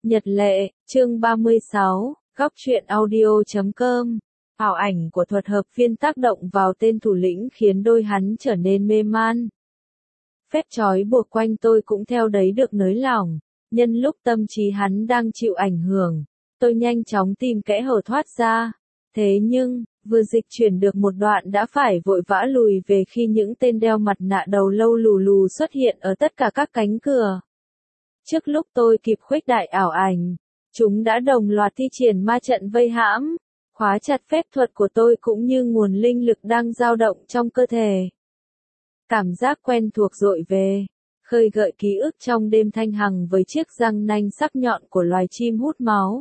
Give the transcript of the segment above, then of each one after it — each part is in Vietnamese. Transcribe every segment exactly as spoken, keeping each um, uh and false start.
Nhật lệ, chương ba mươi sáu, góc truyện audio chấm com. Ảo ảnh của thuật hợp viên tác động vào tên thủ lĩnh khiến đôi hắn trở nên mê man. Phép trói buộc quanh tôi cũng theo đấy được nới lỏng. Nhân lúc tâm trí hắn đang chịu ảnh hưởng, tôi nhanh chóng tìm kẽ hở thoát ra. Thế nhưng, vừa dịch chuyển được một đoạn đã phải vội vã lùi về khi những tên đeo mặt nạ đầu lâu lù lù xuất hiện ở tất cả các cánh cửa. Trước lúc tôi kịp khuếch đại ảo ảnh, chúng đã đồng loạt thi triển ma trận vây hãm, khóa chặt phép thuật của tôi cũng như nguồn linh lực đang dao động trong cơ thể. Cảm giác quen thuộc dội về, khơi gợi ký ức trong đêm thanh hằng với chiếc răng nanh sắc nhọn của loài chim hút máu.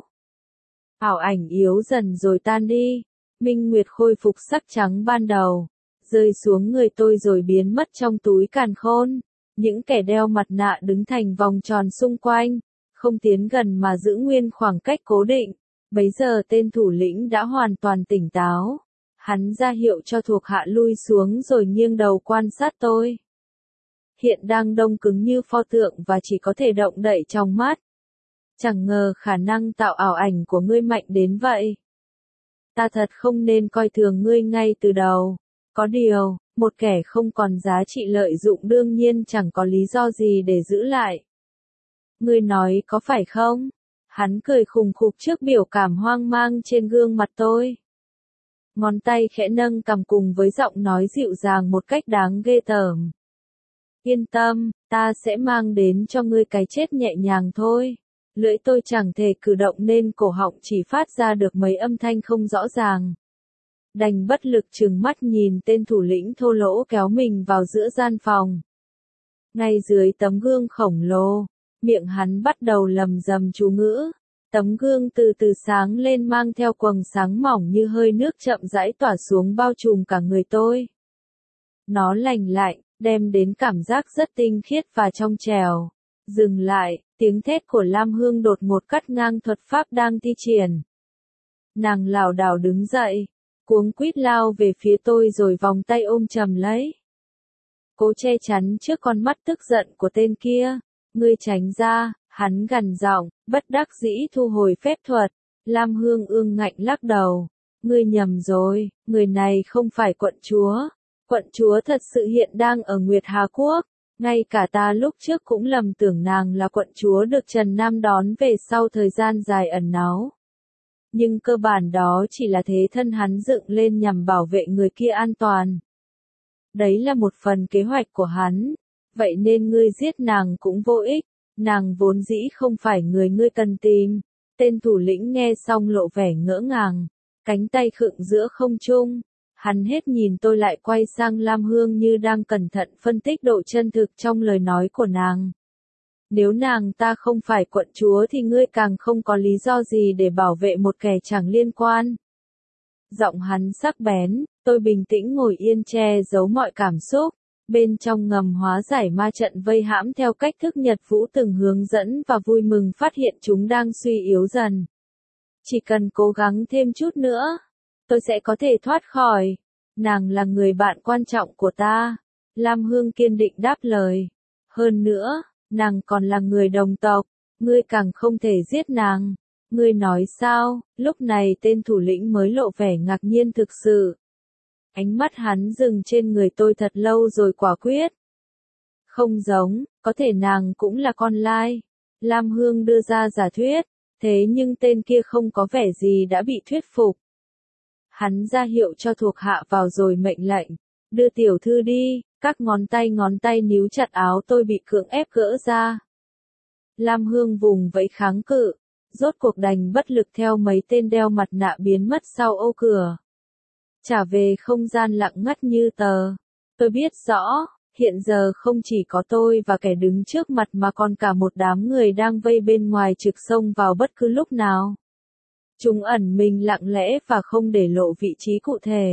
Ảo ảnh yếu dần rồi tan đi, minh nguyệt khôi phục sắc trắng ban đầu, rơi xuống người tôi rồi biến mất trong túi càn khôn. Những kẻ đeo mặt nạ đứng thành vòng tròn xung quanh, không tiến gần mà giữ nguyên khoảng cách cố định. Bấy giờ tên thủ lĩnh đã hoàn toàn tỉnh táo. Hắn ra hiệu cho thuộc hạ lui xuống rồi nghiêng đầu quan sát tôi. Hiện đang đông cứng như pho tượng và chỉ có thể động đậy trong mắt. Chẳng ngờ khả năng tạo ảo ảnh của ngươi mạnh đến vậy. Ta thật không nên coi thường ngươi ngay từ đầu. Có điều, một kẻ không còn giá trị lợi dụng đương nhiên chẳng có lý do gì để giữ lại. Ngươi nói có phải không? Hắn cười khùng khục trước biểu cảm hoang mang trên gương mặt tôi. Ngón tay khẽ nâng cằm cùng với giọng nói dịu dàng một cách đáng ghê tởm. Yên tâm, ta sẽ mang đến cho ngươi cái chết nhẹ nhàng thôi. Lưỡi tôi chẳng thể cử động nên cổ họng chỉ phát ra được mấy âm thanh không rõ ràng. Đành bất lực trừng mắt nhìn tên thủ lĩnh thô lỗ kéo mình vào giữa gian phòng. Ngay dưới tấm gương khổng lồ, miệng hắn bắt đầu lầm rầm chú ngữ. Tấm gương từ từ sáng lên mang theo quầng sáng mỏng như hơi nước chậm rãi tỏa xuống bao trùm cả người tôi. Nó lành lạnh, đem đến cảm giác rất tinh khiết và trong trẻo. Dừng lại, tiếng thét của Lam Hương đột ngột cắt ngang thuật pháp đang thi triển. Nàng lảo đảo đứng dậy, cuống quýt lao về phía tôi rồi vòng tay ôm chầm lấy. Cố che chắn trước con mắt tức giận của tên kia. Ngươi tránh ra, hắn gằn giọng, bất đắc dĩ thu hồi phép thuật. Lam Hương ương ngạnh lắc đầu. Ngươi nhầm rồi, người này không phải quận chúa. Quận chúa thật sự hiện đang ở Nguyệt Hà Quốc. Ngay cả ta lúc trước cũng lầm tưởng nàng là quận chúa được Trần Nam đón về sau thời gian dài ẩn náu. Nhưng cơ bản đó chỉ là thế thân hắn dựng lên nhằm bảo vệ người kia an toàn. Đấy là một phần kế hoạch của hắn. Vậy nên ngươi giết nàng cũng vô ích. Nàng vốn dĩ không phải người ngươi cần tìm. Tên thủ lĩnh nghe xong lộ vẻ ngỡ ngàng. Cánh tay khựng giữa không trung. Hắn hết nhìn tôi lại quay sang Lam Hương như đang cẩn thận phân tích độ chân thực trong lời nói của nàng. Nếu nàng ta không phải quận chúa thì ngươi càng không có lý do gì để bảo vệ một kẻ chẳng liên quan. Giọng hắn sắc bén, tôi bình tĩnh ngồi yên che giấu mọi cảm xúc. Bên trong ngầm hóa giải ma trận vây hãm theo cách thức Nhật Vũ từng hướng dẫn và vui mừng phát hiện chúng đang suy yếu dần. Chỉ cần cố gắng thêm chút nữa, tôi sẽ có thể thoát khỏi. Nàng là người bạn quan trọng của ta. Lam Hương kiên định đáp lời. Hơn nữa, nàng còn là người đồng tộc. Ngươi càng không thể giết nàng. Ngươi nói sao? Lúc này tên thủ lĩnh mới lộ vẻ ngạc nhiên thực sự. Ánh mắt hắn dừng trên người tôi thật lâu rồi quả quyết. Không giống, có thể nàng cũng là con lai. Lam Hương đưa ra giả thuyết. Thế nhưng tên kia không có vẻ gì đã bị thuyết phục. Hắn ra hiệu cho thuộc hạ vào rồi mệnh lệnh. Đưa tiểu thư đi, các ngón tay ngón tay níu chặt áo tôi bị cưỡng ép gỡ ra. Lam Hương vùng vẫy kháng cự. Rốt cuộc đành bất lực theo mấy tên đeo mặt nạ biến mất sau ô cửa. Trả về không gian lặng ngắt như tờ. Tôi biết rõ, hiện giờ không chỉ có tôi và kẻ đứng trước mặt mà còn cả một đám người đang vây bên ngoài trực xông vào bất cứ lúc nào. Chúng ẩn mình lặng lẽ và không để lộ vị trí cụ thể.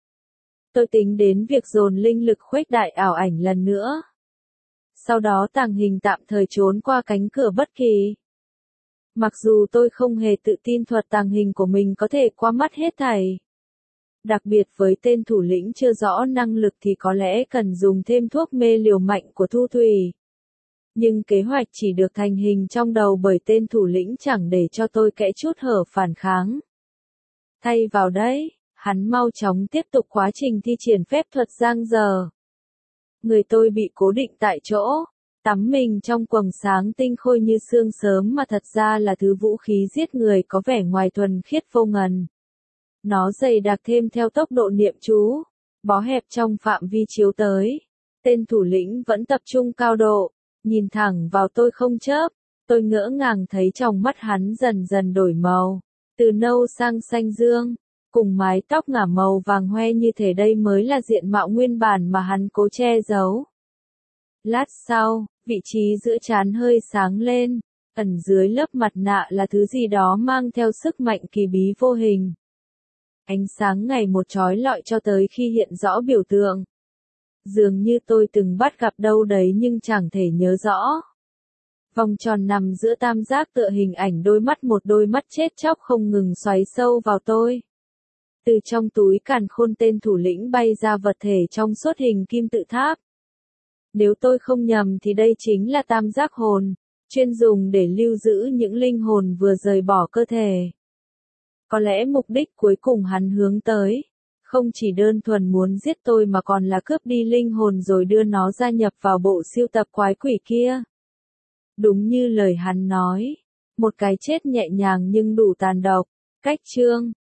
Tôi tính đến việc dồn linh lực khuếch đại ảo ảnh lần nữa. Sau đó tàng hình tạm thời trốn qua cánh cửa bất kỳ. Mặc dù tôi không hề tự tin thuật tàng hình của mình có thể qua mắt hết thảy. Đặc biệt với tên thủ lĩnh chưa rõ năng lực thì có lẽ cần dùng thêm thuốc mê liều mạnh của Thu Thủy. Nhưng kế hoạch chỉ được thành hình trong đầu bởi tên thủ lĩnh chẳng để cho tôi kẽ chút hở phản kháng. Thay vào đấy, hắn mau chóng tiếp tục quá trình thi triển phép thuật giang dở. Người tôi bị cố định tại chỗ, tắm mình trong quầng sáng tinh khôi như sương sớm mà thật ra là thứ vũ khí giết người có vẻ ngoài thuần khiết vô ngần. Nó dày đặc thêm theo tốc độ niệm chú, bó hẹp trong phạm vi chiếu tới. Tên thủ lĩnh vẫn tập trung cao độ, nhìn thẳng vào tôi không chớp. Tôi ngỡ ngàng thấy trong mắt hắn dần dần đổi màu, từ nâu sang xanh dương, cùng mái tóc ngả màu vàng hoe như thể đây mới là diện mạo nguyên bản mà hắn cố che giấu. Lát sau, vị trí giữa trán hơi sáng lên, ẩn dưới lớp mặt nạ là thứ gì đó mang theo sức mạnh kỳ bí vô hình. Ánh sáng ngày một chói lọi cho tới khi hiện rõ biểu tượng. Dường như tôi từng bắt gặp đâu đấy nhưng chẳng thể nhớ rõ. Vòng tròn nằm giữa tam giác tựa hình ảnh đôi mắt, một đôi mắt chết chóc không ngừng xoáy sâu vào tôi. Từ trong túi càn khôn tên thủ lĩnh bay ra vật thể trong suốt hình kim tự tháp. Nếu tôi không nhầm thì đây chính là tam giác hồn, chuyên dùng để lưu giữ những linh hồn vừa rời bỏ cơ thể. Có lẽ mục đích cuối cùng hắn hướng tới, không chỉ đơn thuần muốn giết tôi mà còn là cướp đi linh hồn rồi đưa nó gia nhập vào bộ sưu tập quái quỷ kia. Đúng như lời hắn nói, một cái chết nhẹ nhàng nhưng đủ tàn độc. Cách chương